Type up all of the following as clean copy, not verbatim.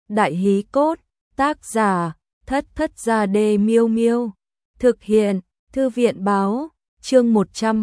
Đại hí cốt, tác giả, Thất Thất Gia Đê Miêu Miêu. Thực hiện, Thư viện báo, chương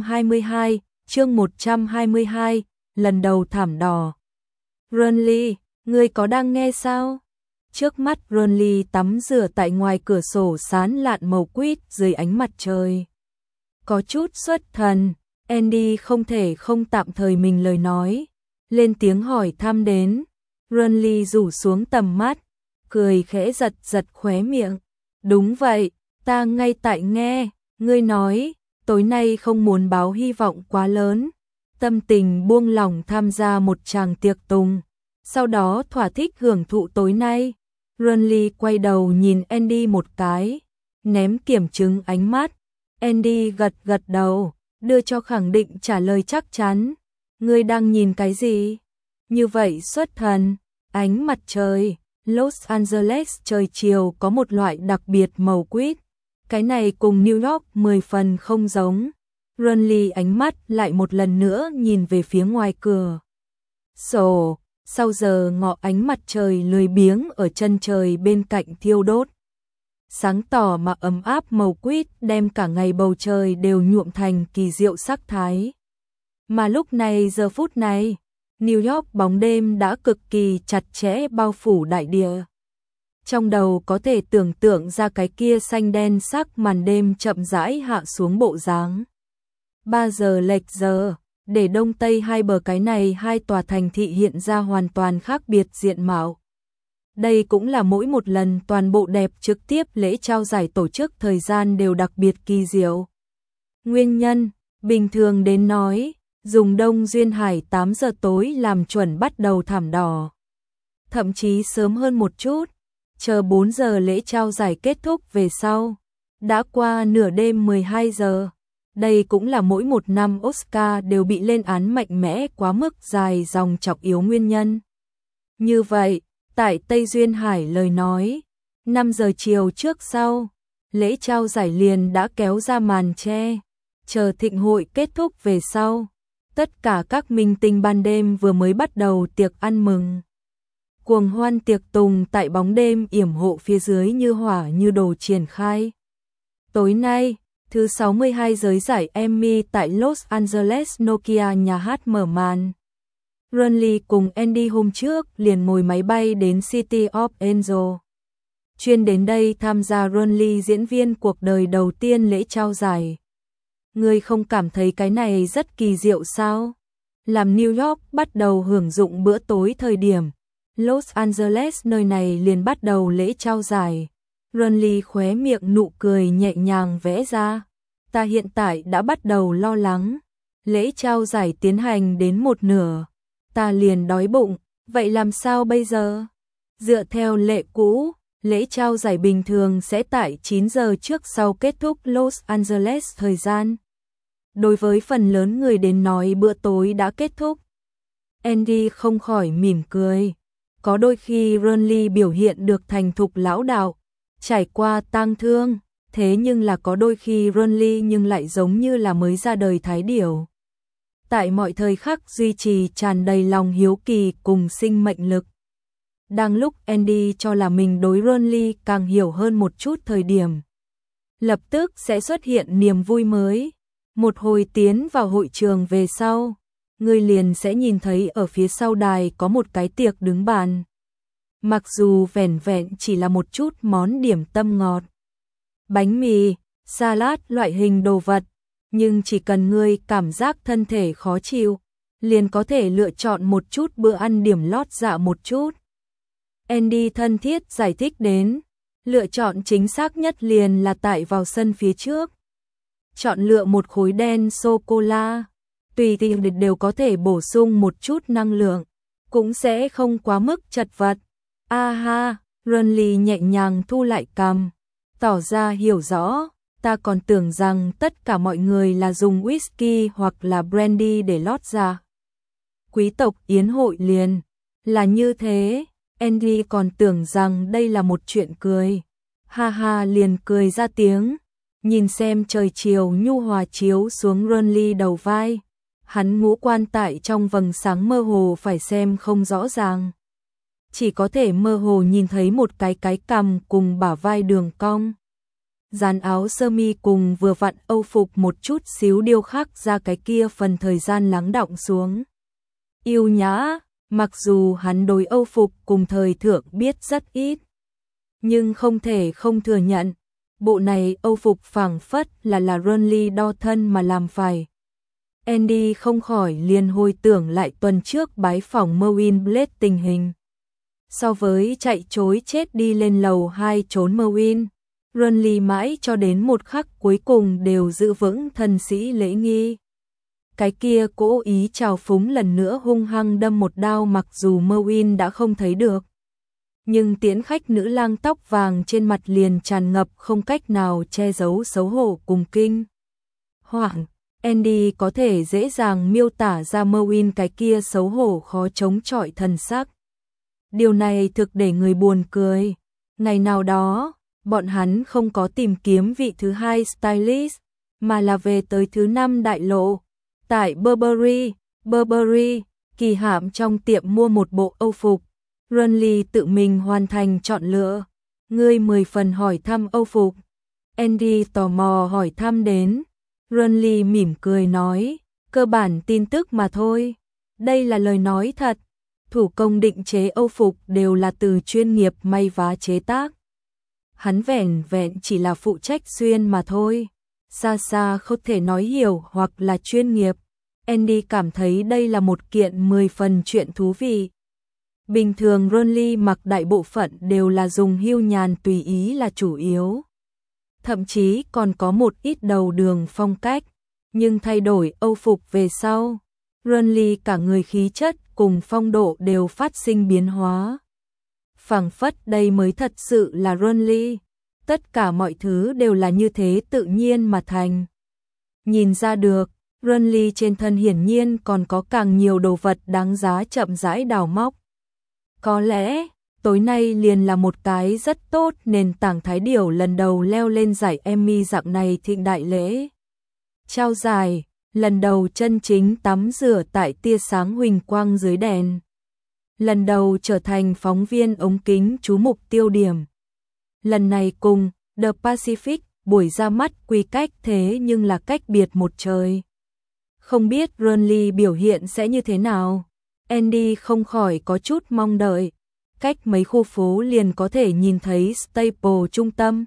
122, lần đầu thảm đỏ. Runly, ngươi có đang nghe sao? Trước mắt Runly tắm rửa tại ngoài cửa sổ sán lạn màu quýt dưới ánh mặt trời. Có chút xuất thần, Andy không thể không tạm thời mình lời nói, lên tiếng hỏi thăm đến. Runly rủ xuống tầm mắt, cười khẽ giật giật khóe miệng. Đúng vậy, ta ngay tại nghe, ngươi nói, tối nay không muốn báo hy vọng quá lớn. Tâm tình buông lỏng tham gia một tràng tiệc tùng, sau đó thỏa thích hưởng thụ tối nay. Runly quay đầu nhìn Andy một cái, ném kiểm chứng ánh mắt. Andy gật gật đầu, đưa cho khẳng định trả lời chắc chắn. Ngươi đang nhìn cái gì? Như vậy xuất thần, ánh mặt trời, Los Angeles trời chiều có một loại đặc biệt màu quýt. Cái này cùng New York 10 phần không giống. Runly ánh mắt lại một lần nữa nhìn về phía ngoài cửa sổ, sau giờ ngọ ánh mặt trời lười biếng ở chân trời bên cạnh thiêu đốt. Sáng tỏ mà ấm áp màu quýt đem cả ngày bầu trời đều nhuộm thành kỳ diệu sắc thái. Mà lúc này giờ phút này, New York bóng đêm đã cực kỳ chặt chẽ bao phủ đại địa. Trong đầu có thể tưởng tượng ra cái kia xanh đen sắc màn đêm chậm rãi hạ xuống bộ dáng. 3 giờ lệch giờ, để đông tây hai bờ cái này hai tòa thành thị hiện ra hoàn toàn khác biệt diện mạo. Đây cũng là mỗi một lần toàn bộ đẹp trực tiếp lễ trao giải tổ chức thời gian đều đặc biệt kỳ diệu. Nguyên nhân, bình thường đến nói, dùng Đông Duyên Hải 8 giờ tối làm chuẩn bắt đầu thảm đỏ. Thậm chí sớm hơn một chút, chờ 4 giờ lễ trao giải kết thúc về sau. Đã qua nửa đêm 12 giờ. Đây cũng là mỗi một năm Oscar đều bị lên án mạnh mẽ quá mức dài dòng trọng yếu nguyên nhân. Như vậy, tại Tây Duyên Hải lời nói, 5 giờ chiều trước sau, lễ trao giải liền đã kéo ra màn che, chờ thịnh hội kết thúc về sau. Tất cả các minh tinh ban đêm vừa mới bắt đầu tiệc ăn mừng. Cuồng hoan tiệc tùng tại bóng đêm yểm hộ phía dưới như hỏa như đồ triển khai. Tối nay, thứ 62 giới giải Emmy tại Los Angeles Nokia nhà hát mở màn. Runly cùng Andy hôm trước liền ngồi máy bay đến City of Angel. Chuyên đến đây tham gia Runly diễn viên cuộc đời đầu tiên lễ trao giải. Ngươi không cảm thấy cái này rất kỳ diệu sao? Làm New York bắt đầu hưởng dụng bữa tối thời điểm, Los Angeles nơi này liền bắt đầu lễ trao giải. Runly khóe miệng nụ cười nhẹ nhàng vẽ ra. Ta hiện tại đã bắt đầu lo lắng. Lễ trao giải tiến hành đến một nửa. Ta liền đói bụng, vậy làm sao bây giờ? Dựa theo lệ cũ, lễ trao giải bình thường sẽ tại 9 giờ trước sau kết thúc Los Angeles thời gian. Đối với phần lớn người đến nói bữa tối đã kết thúc. Andy không khỏi mỉm cười. Có đôi khi Runly biểu hiện được thành thục lão đạo, trải qua tang thương, thế nhưng là có đôi khi Runly nhưng lại giống như là mới ra đời thái điểu. Tại mọi thời khắc duy trì tràn đầy lòng hiếu kỳ cùng sinh mệnh lực. Đang lúc Andy cho là mình đối Runly càng hiểu hơn một chút thời điểm, lập tức sẽ xuất hiện niềm vui mới. Một hồi tiến vào hội trường về sau, người liền sẽ nhìn thấy ở phía sau đài có một cái tiệc đứng bàn. Mặc dù vẻn vẹn chỉ là một chút món điểm tâm ngọt, bánh mì, salad loại hình đồ vật, nhưng chỉ cần ngươi cảm giác thân thể khó chịu, liền có thể lựa chọn một chút bữa ăn điểm lót dạ một chút. Andy thân thiết giải thích đến, lựa chọn chính xác nhất liền là tại vào sân phía trước. Chọn lựa một khối đen sô-cô-la, tùy tiện đều có thể bổ sung một chút năng lượng, cũng sẽ không quá mức chật vật. Ha, Runly nhẹ nhàng thu lại cằm, tỏ ra hiểu rõ, ta còn tưởng rằng tất cả mọi người là dùng whisky hoặc là brandy để lót dạ. Quý tộc yến hội liền là như thế, Andy còn tưởng rằng đây là một chuyện cười. Ha liền cười ra tiếng, nhìn xem trời chiều nhu hòa chiếu xuống Runly đầu vai. Hắn ngũ quan tại trong vầng sáng mơ hồ phải xem không rõ ràng. chỉ có thể mơ hồ nhìn thấy một cái cằm cùng bả vai đường cong. Dàn áo sơ mi cùng vừa vặn âu phục một chút xíu điêu khắc ra cái kia phần thời gian lắng đọng xuống. Yêu nhã, mặc dù hắn đối âu phục cùng thời thượng biết rất ít, nhưng không thể không thừa nhận, bộ này âu phục phảng phất là Renly đo thân mà làm phải. Andy không khỏi liền hồi tưởng lại tuần trước bái phỏng Merwin Blade tình hình. So với chạy chối chết đi lên lầu 2 trốn Merwin, Renly mãi cho đến một khắc cuối cùng đều giữ vững thân sĩ lễ nghi. Cái kia cố ý trào phúng lần nữa hung hăng đâm một đao, mặc dù Merwin đã không thấy được. Nhưng tiễn khách nữ lang tóc vàng trên mặt liền tràn ngập không cách nào che giấu xấu hổ cùng kinh hoảng. Andy có thể dễ dàng miêu tả ra Merwin cái kia xấu hổ khó chống chọi thần sắc. Điều này thực để người buồn cười. Ngày nào đó, bọn hắn không có tìm kiếm vị thứ hai stylist, mà là về tới thứ 5 đại lộ. Tại Burberry, Kỳ Hạm trong tiệm mua một bộ âu phục. Renly tự mình hoàn thành chọn lựa. Ngươi 10 phần hỏi thăm âu phục. Andy tò mò hỏi thăm đến. Renly mỉm cười nói, cơ bản tin tức mà thôi. Đây là lời nói thật. Thủ công định chế âu phục đều là từ chuyên nghiệp may vá chế tác. Hắn vẻn vẹn chỉ là phụ trách xuyên mà thôi. Xa xa không thể nói hiểu hoặc là chuyên nghiệp. Andy cảm thấy đây là một kiện 10 phần chuyện thú vị. Bình thường Renly mặc đại bộ phận đều là dùng hưu nhàn tùy ý là chủ yếu. Thậm chí còn có một ít đầu đường phong cách. Nhưng thay đổi âu phục về sau, Renly cả người khí chất cùng phong độ đều phát sinh biến hóa. Phảng phất đây mới thật sự là Renly. Tất cả mọi thứ đều là như thế tự nhiên mà thành. Nhìn ra được, Renly trên thân hiển nhiên còn có càng nhiều đồ vật đáng giá chậm rãi đào móc. Có lẽ, tối nay liền là một cái rất tốt nền tảng Thái Điểu lần đầu leo lên giải Emmy dạng này thịnh đại lễ. Trao giải, lần đầu chân chính tắm rửa tại tia sáng huỳnh quang dưới đèn. Lần đầu trở thành phóng viên ống kính chú mục tiêu điểm. Lần này cùng The Pacific buổi ra mắt quy cách thế nhưng là cách biệt một trời. Không biết Renly biểu hiện sẽ như thế nào. Andy không khỏi có chút mong đợi. Cách mấy khu phố liền có thể nhìn thấy Staple trung tâm.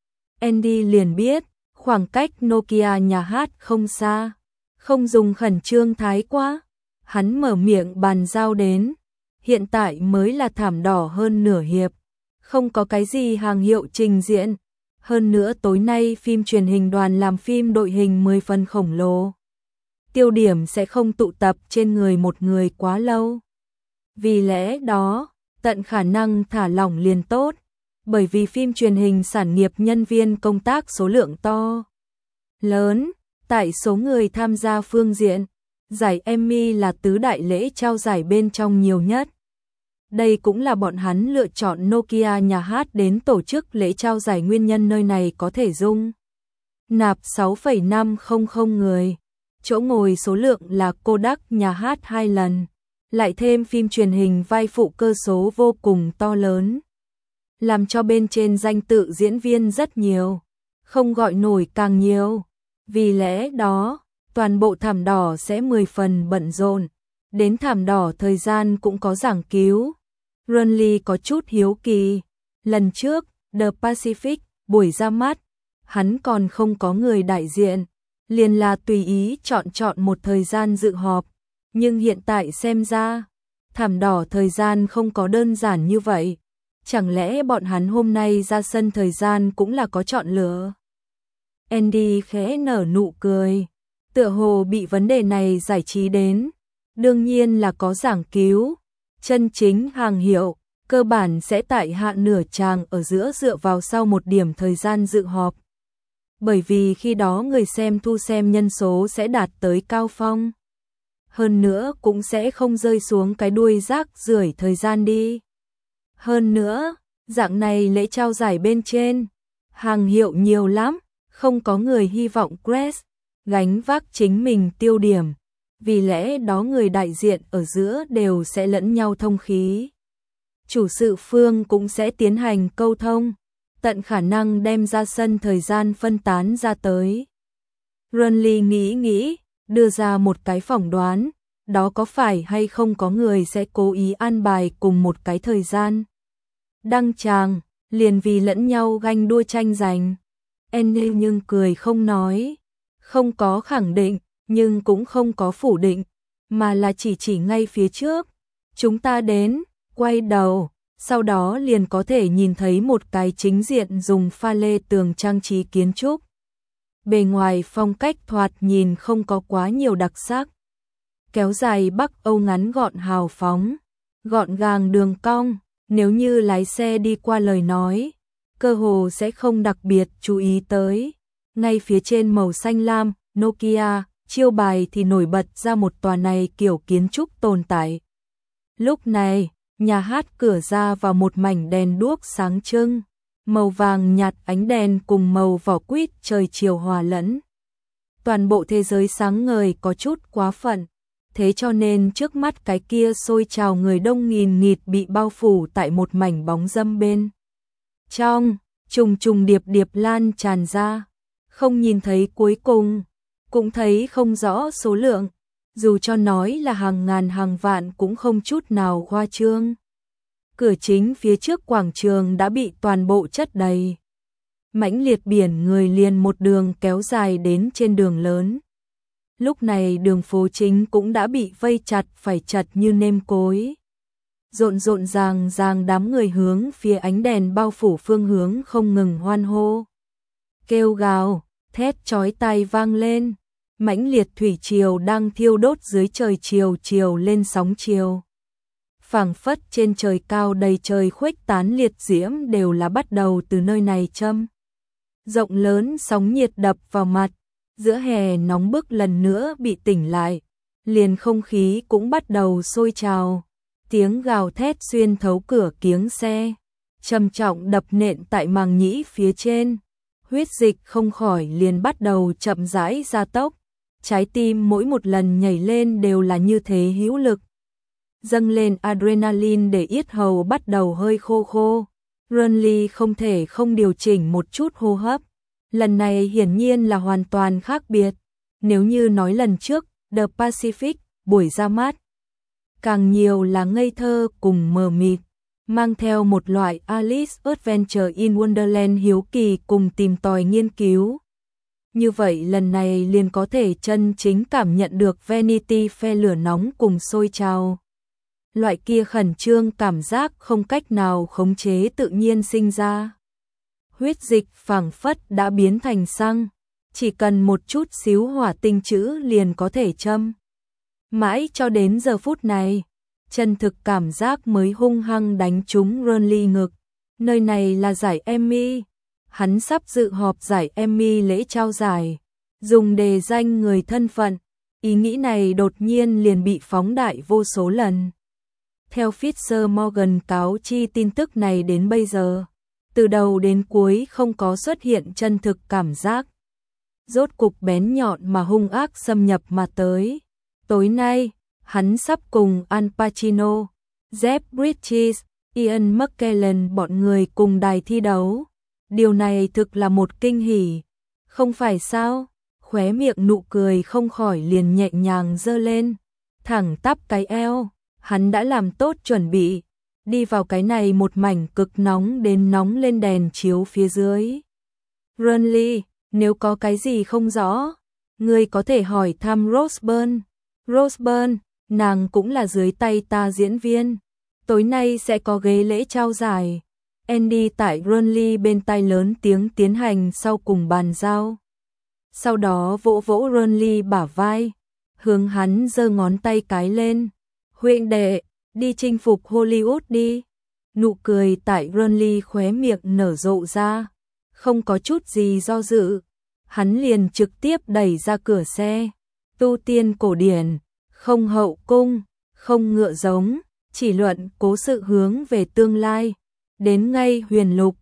Andy liền biết, khoảng cách Nokia nhà hát không xa. Không dùng khẩn trương thái quá. Hắn mở miệng bàn giao đến. Hiện tại mới là thảm đỏ hơn nửa hiệp. Không có cái gì hàng hiệu trình diễn. Hơn nữa tối nay phim truyền hình đoàn làm phim đội hình 10 phần khổng lồ. Tiêu điểm sẽ không tụ tập trên người một người quá lâu. Vì lẽ đó, tận khả năng thả lỏng liền tốt. Bởi vì phim truyền hình sản nghiệp nhân viên công tác số lượng to. Lớn, tại số người tham gia phương diện, giải Emmy là tứ đại lễ trao giải bên trong nhiều nhất. Đây cũng là bọn hắn lựa chọn Nokia nhà hát đến tổ chức lễ trao giải nguyên nhân nơi này có thể dung nạp 6,500 người. Chỗ ngồi số lượng là Kodak nhà hát 2 lần, lại thêm phim truyền hình vai phụ cơ số vô cùng to lớn. Làm cho bên trên danh tự diễn viên rất nhiều, không gọi nổi càng nhiều. Vì lẽ đó, toàn bộ thảm đỏ sẽ 10 phần bận rộn. Đến thảm đỏ thời gian cũng có giảng cứu. Renly có chút hiếu kỳ. Lần trước, The Pacific, buổi ra mắt, hắn còn không có người đại diện. Liền là tùy ý chọn một thời gian dự họp. Nhưng hiện tại xem ra, thảm đỏ thời gian không có đơn giản như vậy. Chẳng lẽ bọn hắn hôm nay ra sân thời gian cũng là có chọn lựa? Andy khẽ nở nụ cười. Tựa hồ bị vấn đề này giải trí đến. Đương nhiên là có giảng cứu. Chân chính hàng hiệu, cơ bản sẽ tại hạ nửa tràng ở giữa dựa vào sau một điểm thời gian dự họp. Bởi vì khi đó người xem thu xem nhân số sẽ đạt tới cao phong. Hơn nữa cũng sẽ không rơi xuống cái đuôi rác rưởi thời gian đi. Hơn nữa, dạng này lễ trao giải bên trên, hàng hiệu nhiều lắm, không có người hy vọng Crest gánh vác chính mình tiêu điểm. Vì lẽ đó người đại diện ở giữa đều sẽ lẫn nhau thông khí. chủ sự phương cũng sẽ tiến hành câu thông, tận khả năng đem ra sân thời gian phân tán ra tới. Renly nghĩ, đưa ra một cái phỏng đoán, đó có phải hay không có người sẽ cố ý an bài cùng một cái thời gian. Đăng tràng, liền vì lẫn nhau ganh đua tranh giành. Annie nhưng cười không nói, không có khẳng định, nhưng cũng không có phủ định, mà là chỉ ngay phía trước. Chúng ta đến, quay đầu, sau đó liền có thể nhìn thấy một cái chính diện dùng pha lê tường trang trí kiến trúc. Bề ngoài phong cách thoạt nhìn không có quá nhiều đặc sắc. Kéo dài Bắc Âu ngắn gọn hào phóng, gọn gàng đường cong, nếu như lái xe đi qua lời nói, cơ hồ sẽ không đặc biệt chú ý tới. Ngay phía trên màu xanh lam, Nokia, chiêu bài thì nổi bật ra một tòa này kiểu kiến trúc tồn tại. Lúc này, nhà hát cửa ra vào một mảnh đèn đuốc sáng trưng, màu vàng nhạt ánh đèn cùng màu vỏ quýt trời chiều hòa lẫn. Toàn bộ thế giới sáng ngời có chút quá phận, thế cho nên trước mắt cái kia xôi trào người đông nghìn nghịt bị bao phủ tại một mảnh bóng râm bên. Trong, trùng điệp lan tràn ra, không nhìn thấy cuối cùng, cũng thấy không rõ số lượng, dù cho nói là hàng ngàn hàng vạn cũng không chút nào khoa trương. Cửa chính phía trước quảng trường đã bị toàn bộ chất đầy. Mãnh liệt biển người liền một đường kéo dài đến trên đường lớn. Lúc này đường phố chính cũng đã bị vây chặt phải chật như nêm cối. Rộn ràng đám người hướng phía ánh đèn bao phủ phương hướng không ngừng hoan hô. Kêu gào, thét chói tai vang lên. Mãnh liệt thủy triều đang thiêu đốt dưới trời chiều lên sóng chiều. Phảng phất trên trời cao đầy trời khuếch tán liệt diễm đều là bắt đầu từ nơi này châm. Rộng lớn sóng nhiệt đập vào mặt, giữa hè nóng bức lần nữa bị tỉnh lại, liền không khí cũng bắt đầu sôi trào. Tiếng gào thét xuyên thấu cửa kiếng xe, trầm trọng đập nện tại màng nhĩ phía trên. Huyết dịch không khỏi liền bắt đầu chậm rãi gia tốc. Trái tim mỗi một lần nhảy lên đều là như thế hữu lực. Dâng lên adrenaline để yết hầu bắt đầu hơi khô. Renly không thể không điều chỉnh một chút hô hấp. Lần này hiển nhiên là hoàn toàn khác biệt. Nếu như nói lần trước, The Pacific, buổi ra mắt, càng nhiều là ngây thơ cùng mờ mịt, mang theo một loại Alice Adventure in Wonderland hiếu kỳ cùng tìm tòi nghiên cứu. Như vậy lần này liền có thể chân chính cảm nhận được Vanity Fair lửa nóng cùng sôi trào. Loại kia khẩn trương cảm giác không cách nào khống chế tự nhiên sinh ra. Huyết dịch phảng phất đã biến thành xăng, chỉ cần một chút xíu hỏa tinh chữ liền có thể châm. Mãi cho đến giờ phút này, chân thực cảm giác mới hung hăng đánh trúng Renly ngực. Nơi này là giải Emmy. Hắn sắp dự họp giải Emmy lễ trao giải, dùng đề danh người thân phận, ý nghĩ này đột nhiên liền bị phóng đại vô số lần. Theo Fisher Morgan cáo chi tin tức này đến bây giờ, từ đầu đến cuối không có xuất hiện chân thực cảm giác. Rốt cục bén nhọn mà hung ác xâm nhập mà tới. Tối nay, hắn sắp cùng Al Pacino, Jeff Bridges, Ian McKellen bọn người cùng đài thi đấu. Điều này thực là một kinh hỉ, không phải sao? Khóe miệng nụ cười không khỏi liền nhẹ nhàng giơ lên, thẳng tắp cái eo, hắn đã làm tốt chuẩn bị, đi vào cái này một mảnh cực nóng đến nóng lên đèn chiếu phía dưới. Renly, nếu có cái gì không rõ, ngươi có thể hỏi thăm Roseburn. Roseburn, nàng cũng là dưới tay ta diễn viên, tối nay sẽ có ghế lễ trao giải. Andy tại Renly bên tai lớn tiếng tiến hành sau cùng bàn giao. Sau đó vỗ vỗ Renly bả vai, hướng hắn giơ ngón tay cái lên. Huynh đệ, đi chinh phục Hollywood đi. Nụ cười tại Renly khóe miệng nở rộ ra, không có chút gì do dự. Hắn liền trực tiếp đẩy ra cửa xe. Tu tiên cổ điển, không hậu cung, không ngựa giống, chỉ luận cố sự hướng về tương lai. Đến ngay huyền lục,